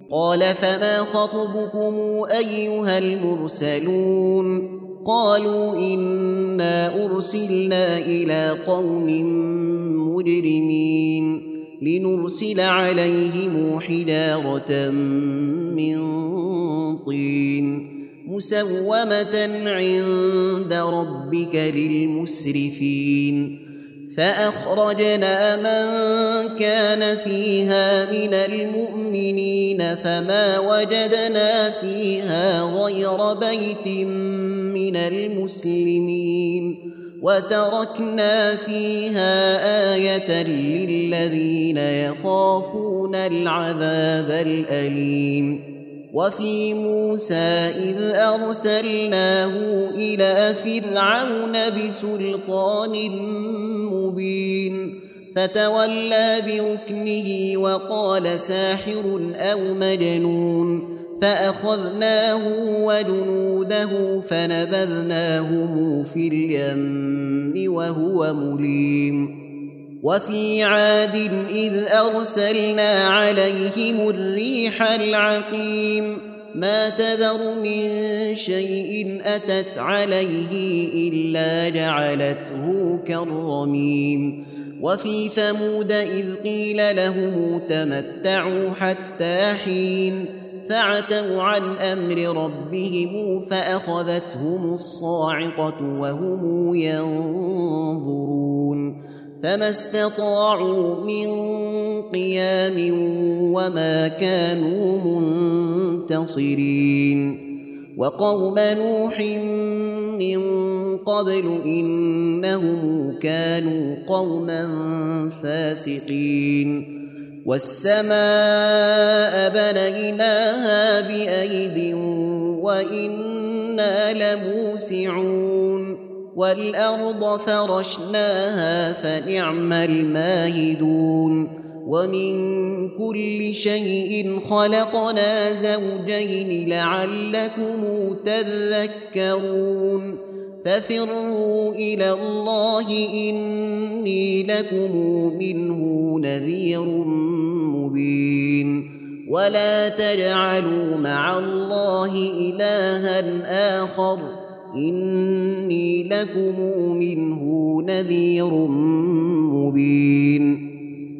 قال فما خطبكم أيها المرسلون قالوا إنا أرسلنا إلى قوم مجرمين لنرسل عليهم حجارة من طين مسومة عند ربك للمسرفين فأخرجنا من كان فيها من المؤمنين فما وجدنا فيها غير بيت من المسلمين وتركنا فيها آية للذين يخافون العذاب الأليم وفي موسى إذ أرسلناه إلى فرعون بسلطان مبين فتولى بركنه وقال ساحر أو مجنون فأخذناه وجنوده فنبذناهم في اليم وهو مليم وفي عاد إذ أرسلنا عليهم الريح العقيم ما تذر من شيء أتت عليه إلا جعلته كالرميم وفي ثمود إذ قيل لهم تمتعوا حتى حين فعتوا عن أمر ربهم فأخذتهم الصاعقة وهم ينظرون فما استطاعوا من قيام وما كانوا منتصرين وقوم نوح من قبل إنهم كانوا قوما فاسقين والسماء بنيناها بأيد وإنا لموسعون والأرض فرشناها فنعم الماهدون ومن كل شيء خلقنا زوجين لعلكم تذكرون ففروا إلى الله إني لكم منه نذير مبين ولا تجعلوا مع الله إلها آخر إني لكم منه نذير مبين